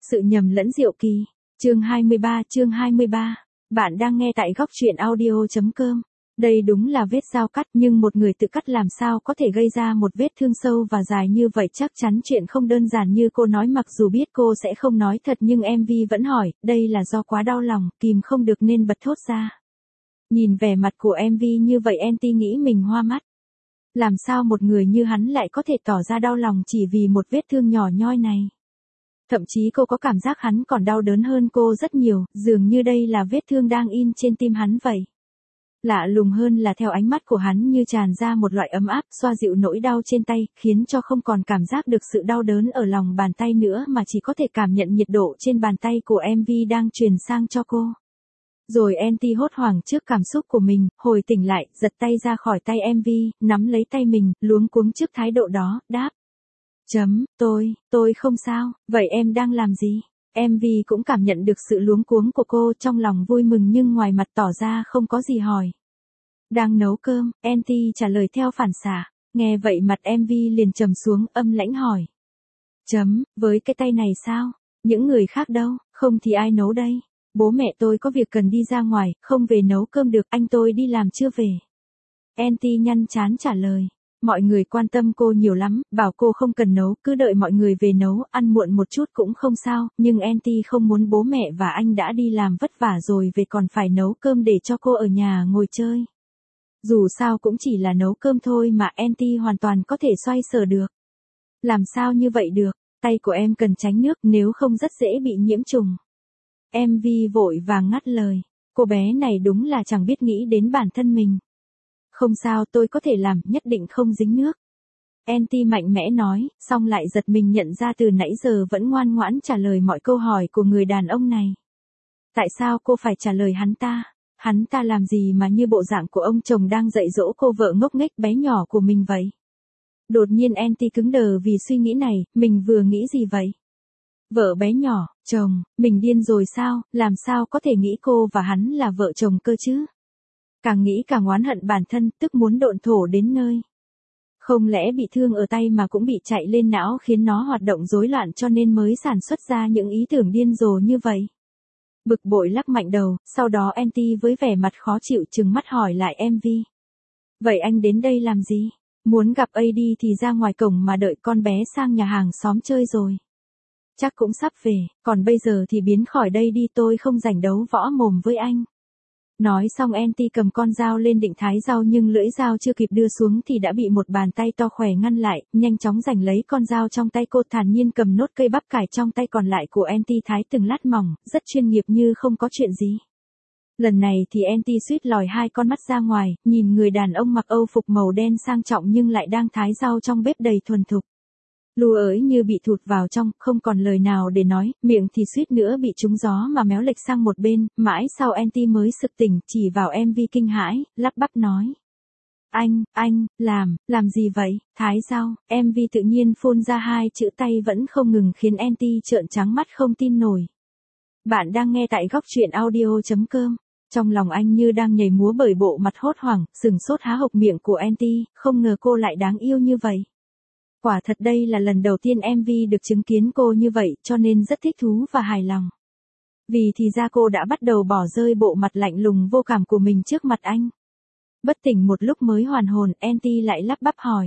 Sự nhầm lẫn diệu kỳ. Chương 23. Bạn đang nghe tại góc truyện audio.com. Đây đúng là vết dao cắt, nhưng một người tự cắt làm sao có thể gây ra một vết thương sâu và dài như vậy, chắc chắn chuyện không đơn giản như cô nói. Mặc dù biết cô sẽ không nói thật nhưng MV vẫn hỏi, đây là do quá đau lòng, kìm không được nên bật thốt ra. Nhìn vẻ mặt của MV như vậy Enti nghĩ mình hoa mắt. Làm sao một người như hắn lại có thể tỏ ra đau lòng chỉ vì một vết thương nhỏ nhoi này. Thậm chí cô có cảm giác hắn còn đau đớn hơn cô rất nhiều, dường như đây là vết thương đang in trên tim hắn vậy. Lạ lùng hơn là theo ánh mắt của hắn như tràn ra một loại ấm áp, xoa dịu nỗi đau trên tay, khiến cho không còn cảm giác được sự đau đớn ở lòng bàn tay nữa mà chỉ có thể cảm nhận nhiệt độ trên bàn tay của MV đang truyền sang cho cô. Rồi Enti hốt hoảng trước cảm xúc của mình, hồi tỉnh lại, giật tay ra khỏi tay MV, nắm lấy tay mình, luống cuống trước thái độ đó, đáp. Tôi không sao, vậy em đang làm gì? MV cũng cảm nhận được sự luống cuống của cô, trong lòng vui mừng nhưng ngoài mặt tỏ ra không có gì hỏi. Đang nấu cơm, Enti trả lời theo phản xạ. Nghe vậy mặt MV liền trầm xuống, âm lãnh hỏi. Với cái tay này sao? Những người khác đâu, không thì ai nấu đây? Bố mẹ tôi có việc cần đi ra ngoài, không về nấu cơm được, anh tôi đi làm chưa về. Enti nhăn trán trả lời. Mọi người quan tâm cô nhiều lắm, bảo cô không cần nấu, cứ đợi mọi người về nấu, ăn muộn một chút cũng không sao, nhưng Enti không muốn bố mẹ và anh đã đi làm vất vả rồi về còn phải nấu cơm để cho cô ở nhà ngồi chơi. Dù sao cũng chỉ là nấu cơm thôi mà Enti hoàn toàn có thể xoay sở được. Làm sao như vậy được, tay của em cần tránh nước nếu không rất dễ bị nhiễm trùng. MV vội vàng ngắt lời, cô bé này đúng là chẳng biết nghĩ đến bản thân mình. Không sao, tôi có thể làm, nhất định không dính nước. Enti mạnh mẽ nói, xong lại giật mình nhận ra từ nãy giờ vẫn ngoan ngoãn trả lời mọi câu hỏi của người đàn ông này. Tại sao cô phải trả lời hắn ta? Hắn ta làm gì mà như bộ dạng của ông chồng đang dạy dỗ cô vợ ngốc nghếch bé nhỏ của mình vậy? Đột nhiên Enti cứng đờ vì suy nghĩ này, mình vừa nghĩ gì vậy? Vợ bé nhỏ, chồng, mình điên rồi sao, làm sao có thể nghĩ cô và hắn là vợ chồng cơ chứ? Càng nghĩ càng oán hận bản thân, tức muốn độn thổ đến nơi. Không lẽ bị thương ở tay mà cũng bị chạy lên não khiến nó hoạt động rối loạn cho nên mới sản xuất ra những ý tưởng điên rồ như vậy? Bực bội lắc mạnh đầu, sau đó Enti với vẻ mặt khó chịu trừng mắt hỏi lại MV. Vậy anh đến đây làm gì? Muốn gặp AD thì ra ngoài cổng mà đợi, con bé sang nhà hàng xóm chơi rồi. Chắc cũng sắp về, còn bây giờ thì biến khỏi đây đi, tôi không rảnh đấu võ mồm với anh. Nói xong Enti cầm con dao lên định thái rau nhưng lưỡi dao chưa kịp đưa xuống thì đã bị một bàn tay to khỏe ngăn lại, nhanh chóng giành lấy con dao trong tay cô, thản nhiên cầm nốt cây bắp cải trong tay còn lại của Enti thái từng lát mỏng, rất chuyên nghiệp như không có chuyện gì. Lần này thì Enti suýt lòi hai con mắt ra ngoài, nhìn người đàn ông mặc âu phục màu đen sang trọng nhưng lại đang thái rau trong bếp đầy thuần thục. Lùa ới như bị thụt vào trong, không còn lời nào để nói, miệng thì suýt nữa bị trúng gió mà méo lệch sang một bên, mãi sau Enti mới sực tỉnh, chỉ vào MV kinh hãi, lắp bắp nói. Anh, làm gì vậy, thái rau, MV tự nhiên phun ra hai chữ tay vẫn không ngừng khiến Enti trợn trắng mắt không tin nổi. Bạn đang nghe tại góc truyện audio.com. Trong lòng anh như đang nhảy múa bởi bộ mặt hốt hoảng, sừng sốt há hộc miệng của Enti, không ngờ cô lại đáng yêu như vậy. Quả thật đây là lần đầu tiên MV được chứng kiến cô như vậy cho nên rất thích thú và hài lòng. Vì thì ra cô đã bắt đầu bỏ rơi bộ mặt lạnh lùng vô cảm của mình trước mặt anh. Bất tỉnh một lúc mới hoàn hồn, Enti lại lắp bắp hỏi.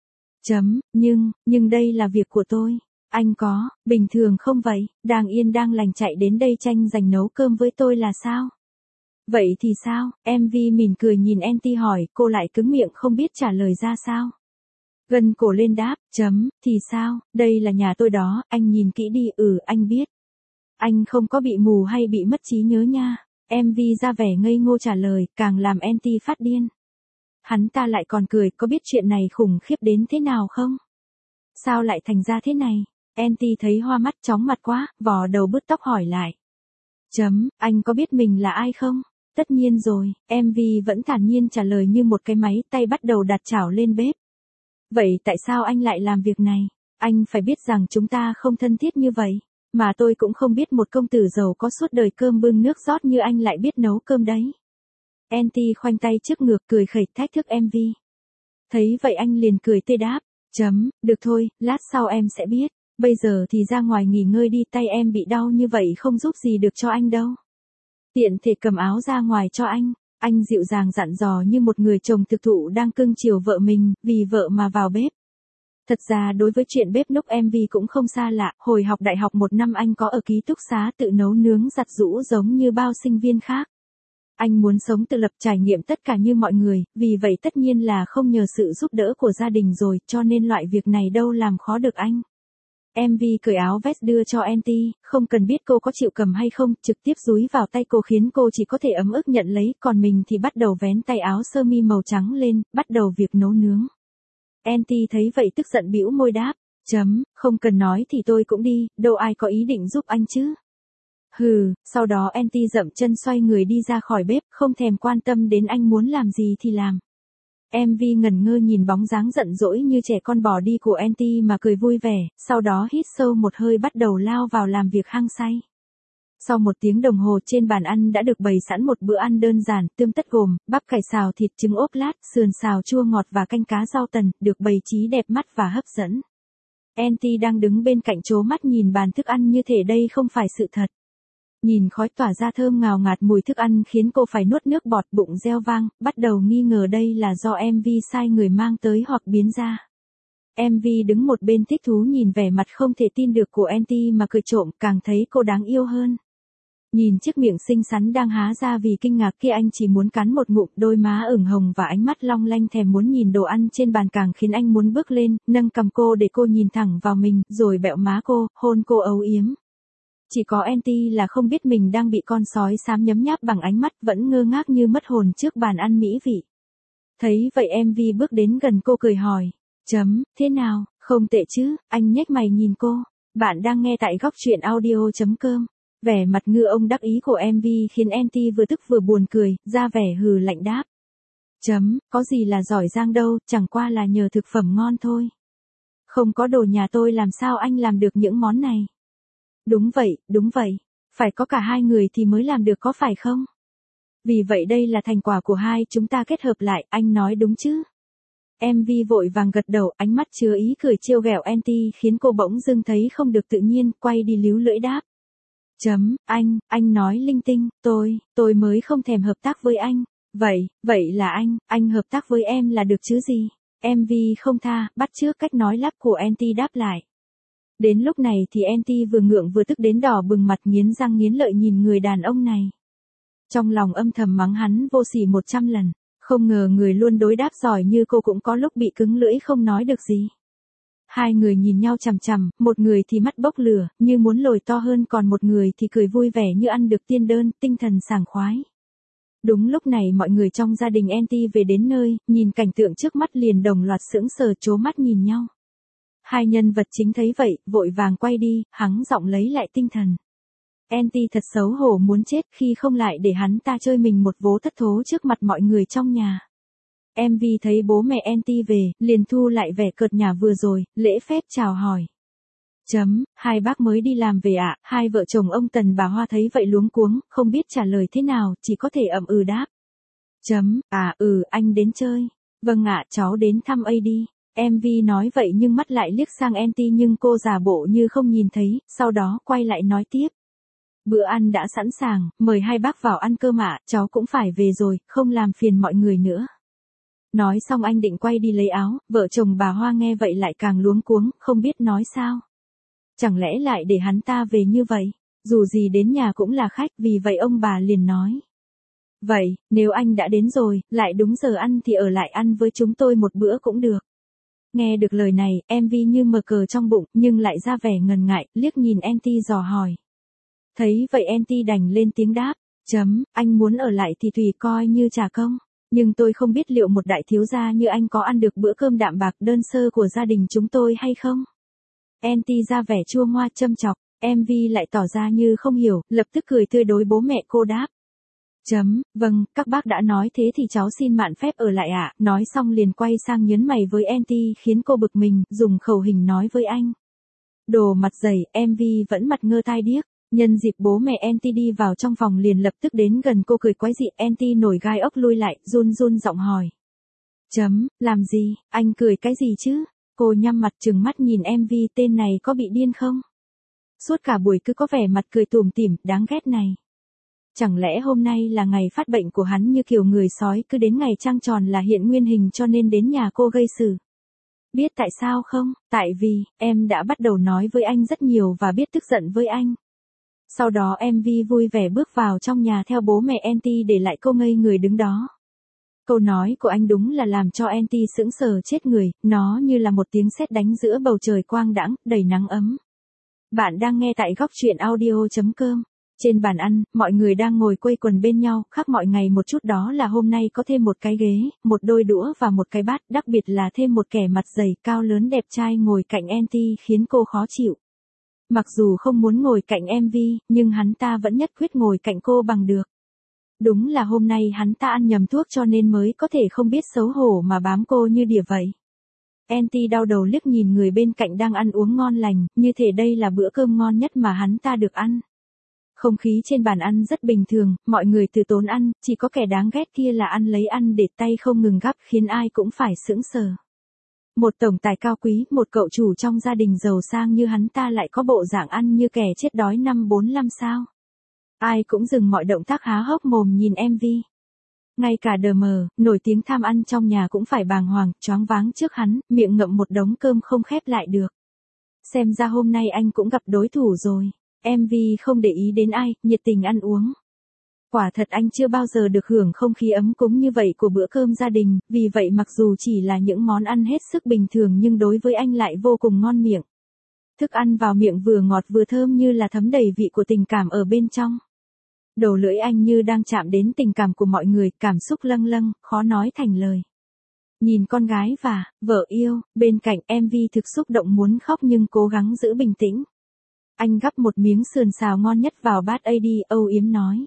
Nhưng đây là việc của tôi. Anh có, bình thường không vậy, đang yên đang lành chạy đến đây tranh giành nấu cơm với tôi là sao? Vậy thì sao? MV mỉm cười nhìn Enti hỏi, cô lại cứng miệng không biết trả lời ra sao. Gân cổ lên đáp, thì sao, đây là nhà tôi đó, anh nhìn kỹ đi, anh biết. Anh không có bị mù hay bị mất trí nhớ nha. MV ra vẻ ngây ngô trả lời, càng làm Enti phát điên. Hắn ta lại còn cười, có biết chuyện này khủng khiếp đến thế nào không? Sao lại thành ra thế này? Enti thấy hoa mắt chóng mặt quá, vò đầu bứt tóc hỏi lại. Anh có biết mình là ai không? Tất nhiên rồi, MV vẫn thản nhiên trả lời như một cái máy, tay bắt đầu đặt chảo lên bếp. Vậy tại sao anh lại làm việc này? Anh phải biết rằng chúng ta không thân thiết như vậy. Mà tôi cũng không biết một công tử giàu có suốt đời cơm bưng nước rót như anh lại biết nấu cơm đấy. Enti khoanh tay trước ngực cười khẩy thách thức MV. Thấy vậy anh liền cười tươi đáp. Được thôi, lát sau em sẽ biết. Bây giờ thì ra ngoài nghỉ ngơi đi, tay em bị đau như vậy không giúp gì được cho anh đâu. Tiện thể cầm áo ra ngoài cho anh dịu dàng dặn dò như một người chồng thực thụ đang cưng chiều vợ mình, vì vợ mà vào bếp. Thật ra đối với chuyện bếp núc MV cũng không xa lạ, hồi học đại học 1 năm anh có ở ký túc xá tự nấu nướng giặt giũ giống như bao sinh viên khác. Anh muốn sống tự lập trải nghiệm tất cả như mọi người, vì vậy tất nhiên là không nhờ sự giúp đỡ của gia đình rồi, cho nên loại việc này đâu làm khó được anh. MV cởi áo vest đưa cho Anty, không cần biết cô có chịu cầm hay không, trực tiếp dúi vào tay cô khiến cô chỉ có thể ấm ức nhận lấy, còn mình thì bắt đầu vén tay áo sơ mi màu trắng lên, bắt đầu việc nấu nướng. Anty thấy vậy tức giận bĩu môi đáp, không cần nói thì tôi cũng đi, đâu ai có ý định giúp anh chứ. Hừ, sau đó Anty dậm chân xoay người đi ra khỏi bếp, không thèm quan tâm đến anh muốn làm gì thì làm. MV ngẩn ngơ nhìn bóng dáng giận dỗi như trẻ con bỏ đi của Anty mà cười vui vẻ, sau đó hít sâu một hơi bắt đầu lao vào làm việc hăng say. Sau 1 tiếng đồng hồ trên bàn ăn đã được bày sẵn một bữa ăn đơn giản, tươm tất gồm, bắp cải xào thịt trứng ốp lát, sườn xào chua ngọt và canh cá rau tần, được bày trí đẹp mắt và hấp dẫn. Anty đang đứng bên cạnh trố mắt nhìn bàn thức ăn như thể đây không phải sự thật. Nhìn khói tỏa ra thơm ngào ngạt mùi thức ăn khiến cô phải nuốt nước bọt, bụng reo vang, bắt đầu nghi ngờ đây là do MV sai người mang tới hoặc biến ra. MV đứng một bên thích thú nhìn vẻ mặt không thể tin được của Anty mà cười trộm, càng thấy cô đáng yêu hơn. Nhìn chiếc miệng xinh xắn đang há ra vì kinh ngạc kia, anh chỉ muốn cắn một ngụm, đôi má ửng hồng và ánh mắt long lanh thèm muốn nhìn đồ ăn trên bàn càng khiến anh muốn bước lên, nâng cằm cô để cô nhìn thẳng vào mình, rồi bẹo má cô, hôn cô âu yếm. Chỉ có Anty là không biết mình đang bị con sói xám nhấm nháp bằng ánh mắt, vẫn ngơ ngác như mất hồn trước bàn ăn mỹ vị. Thấy vậy MV bước đến gần cô cười hỏi, thế nào, không tệ chứ, anh nhếch mày nhìn cô. Bạn đang nghe tại góc truyện audio.com. Vẻ mặt ngư ông đắc ý của MV khiến Anty vừa tức vừa buồn cười, ra vẻ hừ lạnh đáp. Có gì là giỏi giang đâu, chẳng qua là nhờ thực phẩm ngon thôi. Không có đồ nhà tôi làm sao anh làm được những món này. Đúng vậy, phải có cả hai người thì mới làm được có phải không? Vì vậy đây là thành quả của hai chúng ta kết hợp lại, anh nói đúng chứ? MV vội vàng gật đầu, ánh mắt chứa ý cười trêu ghẹo Anty khiến cô bỗng dưng thấy không được tự nhiên, quay đi líu lưỡi đáp. Anh nói linh tinh, tôi mới không thèm hợp tác với anh. Vậy là anh hợp tác với em là được chứ gì? MV không tha, bắt chước cách nói lắp của Anty đáp lại. Đến lúc này thì Anty vừa ngượng vừa tức đến đỏ bừng mặt, nghiến răng nghiến lợi nhìn người đàn ông này. Trong lòng âm thầm mắng hắn vô sỉ 100 lần, không ngờ người luôn đối đáp giỏi như cô cũng có lúc bị cứng lưỡi không nói được gì. Hai người nhìn nhau chằm chằm, một người thì mắt bốc lửa, như muốn lồi to hơn, còn một người thì cười vui vẻ như ăn được tiên đơn, tinh thần sảng khoái. Đúng lúc này mọi người trong gia đình Anty về đến nơi, nhìn cảnh tượng trước mắt liền đồng loạt sững sờ trố mắt nhìn nhau. Hai nhân vật chính thấy vậy, vội vàng quay đi, hắng giọng lấy lại tinh thần. Anty thật xấu hổ muốn chết khi không lại để hắn ta chơi mình một vố thất thố trước mặt mọi người trong nhà. MV thấy bố mẹ Anty về, liền thu lại vẻ cợt nhả vừa rồi, lễ phép chào hỏi. Hai bác mới đi làm về ạ? Hai vợ chồng ông Tần bà Hoa thấy vậy luống cuống, không biết trả lời thế nào, chỉ có thể ậm ừ đáp. Anh đến chơi. Vâng ạ, cháu đến thăm AD. MV nói vậy nhưng mắt lại liếc sang Anty nhưng cô giả bộ như không nhìn thấy, sau đó quay lại nói tiếp. Bữa ăn đã sẵn sàng, mời hai bác vào ăn cơm ạ, cháu cũng phải về rồi, không làm phiền mọi người nữa. Nói xong anh định quay đi lấy áo, vợ chồng bà Hoa nghe vậy lại càng luống cuống, không biết nói sao. Chẳng lẽ lại để hắn ta về như vậy, dù gì đến nhà cũng là khách, vì vậy ông bà liền nói. Vậy, nếu anh đã đến rồi, lại đúng giờ ăn thì ở lại ăn với chúng tôi một bữa cũng được. Nghe được lời này, MV như mờ cờ trong bụng, nhưng lại ra vẻ ngần ngại, liếc nhìn Anty dò hỏi. Thấy vậy Anty đành lên tiếng đáp. Anh muốn ở lại thì tùy coi như trả công. Nhưng tôi không biết liệu một đại thiếu gia như anh có ăn được bữa cơm đạm bạc đơn sơ của gia đình chúng tôi hay không? Anty ra vẻ chua ngoa châm chọc, MV lại tỏ ra như không hiểu, lập tức cười tươi đối bố mẹ cô đáp. Vâng, các bác đã nói thế thì cháu xin mạn phép ở lại ạ. Nói xong liền quay sang nhấn mày với Anty khiến cô bực mình, dùng khẩu hình nói với anh. Đồ mặt dày, MV vẫn mặt ngơ tai điếc. Nhân dịp bố mẹ Anty đi vào trong phòng liền lập tức đến gần cô cười quái dị, Anty nổi gai ốc lui lại, run run giọng hỏi. Làm gì, anh cười cái gì chứ? Cô nhắm mặt trừng mắt nhìn MV tên này có bị điên không? Suốt cả buổi cứ có vẻ mặt cười tủm tỉm, đáng ghét này. Chẳng lẽ hôm nay là ngày phát bệnh của hắn như kiểu người sói cứ đến ngày trăng tròn là hiện nguyên hình cho nên đến nhà cô gây sự. Biết tại sao không? Tại vì, em đã bắt đầu nói với anh rất nhiều và biết tức giận với anh. Sau đó MV vui vẻ bước vào trong nhà theo bố mẹ Anty để lại cô ngây người đứng đó. Câu nói của anh đúng là làm cho Anty sững sờ chết người, nó như là một tiếng sét đánh giữa bầu trời quang đãng, đầy nắng ấm. Bạn đang nghe tại góc truyện audio.com. Trên bàn ăn, mọi người đang ngồi quây quần bên nhau, khác mọi ngày một chút đó là hôm nay có thêm một cái ghế, một đôi đũa và một cái bát, đặc biệt là thêm một kẻ mặt dày, cao lớn đẹp trai ngồi cạnh Anty khiến cô khó chịu. Mặc dù không muốn ngồi cạnh MV, nhưng hắn ta vẫn nhất quyết ngồi cạnh cô bằng được. Đúng là hôm nay hắn ta ăn nhầm thuốc cho nên mới có thể không biết xấu hổ mà bám cô như đỉa vậy. Anty đau đầu liếc nhìn người bên cạnh đang ăn uống ngon lành, như thể đây là bữa cơm ngon nhất mà hắn ta được ăn. Không khí trên bàn ăn rất bình thường, mọi người từ tốn ăn, chỉ có kẻ đáng ghét kia là ăn lấy ăn để tay không ngừng gắp khiến ai cũng phải sững sờ. Một tổng tài cao quý, một cậu chủ trong gia đình giàu sang như hắn ta lại có bộ dạng ăn như kẻ chết đói năm 45 sao. Ai cũng dừng mọi động tác há hốc mồm nhìn MV. Ngay cả đờ mờ, nổi tiếng tham ăn trong nhà cũng phải bàng hoàng, choáng váng trước hắn, miệng ngậm một đống cơm không khép lại được. Xem ra hôm nay anh cũng gặp đối thủ rồi. MV không để ý đến ai, nhiệt tình ăn uống. Quả thật anh chưa bao giờ được hưởng không khí ấm cúng như vậy của bữa cơm gia đình, vì vậy mặc dù chỉ là những món ăn hết sức bình thường nhưng đối với anh lại vô cùng ngon miệng. Thức ăn vào miệng vừa ngọt vừa thơm như là thấm đầy vị của tình cảm ở bên trong. Đầu lưỡi anh như đang chạm đến tình cảm của mọi người, cảm xúc lâng lâng, khó nói thành lời. Nhìn con gái và vợ yêu, bên cạnh MV thực xúc động muốn khóc nhưng cố gắng giữ bình tĩnh. Anh gắp một miếng sườn xào ngon nhất vào bát AD, âu yếm nói.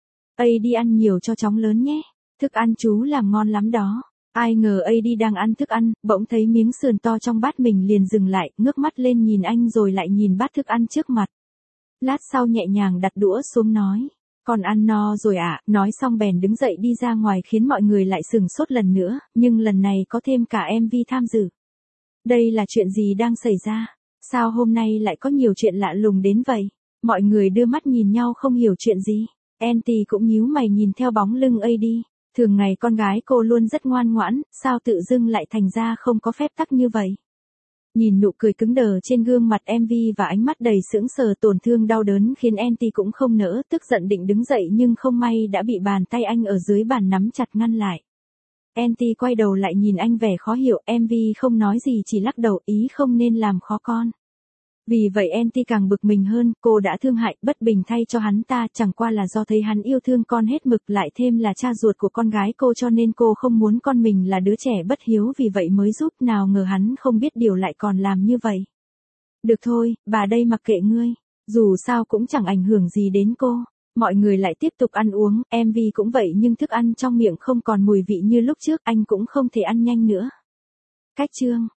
AD ăn nhiều cho chóng lớn nhé, thức ăn chú làm ngon lắm đó. Ai ngờ AD đang ăn thức ăn, bỗng thấy miếng sườn to trong bát mình liền dừng lại, ngước mắt lên nhìn anh rồi lại nhìn bát thức ăn trước mặt. Lát sau nhẹ nhàng đặt đũa xuống nói. Con ăn no rồi ạ, nói xong bèn đứng dậy đi ra ngoài khiến mọi người lại sửng sốt lần nữa, nhưng lần này có thêm cả MV tham dự. Đây là chuyện gì đang xảy ra? Sao hôm nay lại có nhiều chuyện lạ lùng đến vậy? Mọi người đưa mắt nhìn nhau không hiểu chuyện gì. Anty cũng nhíu mày nhìn theo bóng lưng AD. Thường ngày con gái cô luôn rất ngoan ngoãn, sao tự dưng lại thành ra không có phép tắc như vậy? Nhìn nụ cười cứng đờ trên gương mặt MV và ánh mắt đầy sững sờ tổn thương đau đớn khiến Anty cũng không nỡ, tức giận định đứng dậy nhưng không may đã bị bàn tay anh ở dưới bàn nắm chặt ngăn lại. Anty quay đầu lại nhìn anh vẻ khó hiểu, MV không nói gì chỉ lắc đầu ý không nên làm khó con. Vì vậy Anty càng bực mình hơn, cô đã thương hại, bất bình thay cho hắn ta, chẳng qua là do thấy hắn yêu thương con hết mực lại thêm là cha ruột của con gái cô cho nên cô không muốn con mình là đứa trẻ bất hiếu vì vậy mới giúp, nào ngờ hắn không biết điều lại còn làm như vậy. Được thôi, bà đây mặc kệ ngươi, dù sao cũng chẳng ảnh hưởng gì đến cô. Mọi người lại tiếp tục ăn uống, MV cũng vậy nhưng thức ăn trong miệng không còn mùi vị như lúc trước, anh cũng không thể ăn nhanh nữa. Cách chương